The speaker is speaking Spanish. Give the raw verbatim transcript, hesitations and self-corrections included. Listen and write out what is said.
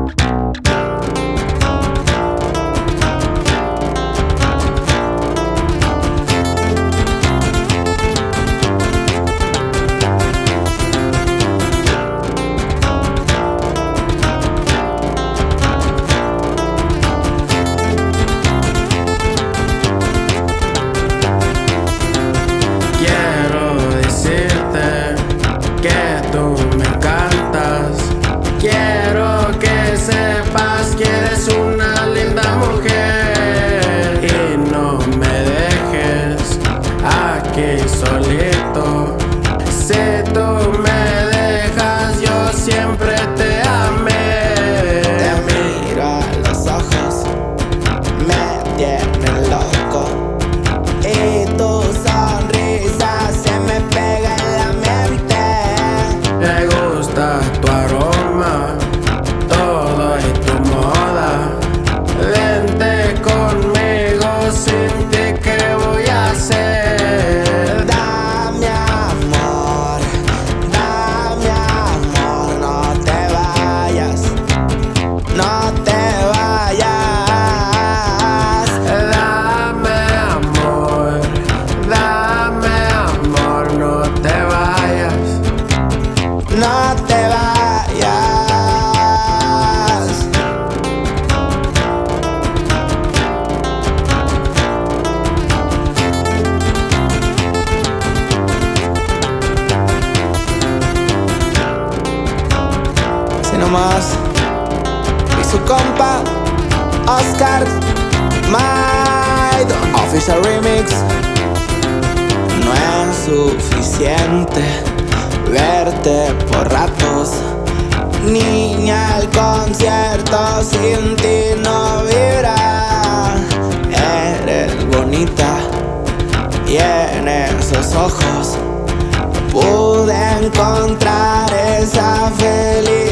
Solito, si tú me dejas, yo siempre te amé. Te miro a los ojos, me tiene loco, y tu sonrisa se me pega en la mente. Me gusta tu aroma, todo y tu moda. Vente conmigo, sin ti ¿qué voy a hacer? No te vayas, dame amor, dame amor, no te vayas, no te vayas. Así nomás. Su compa Oscar Maid Official Remix. No es suficiente verte por ratos, niña, el concierto sin ti no vibra. Eres bonita y en esos ojos pude encontrar esa felicidad.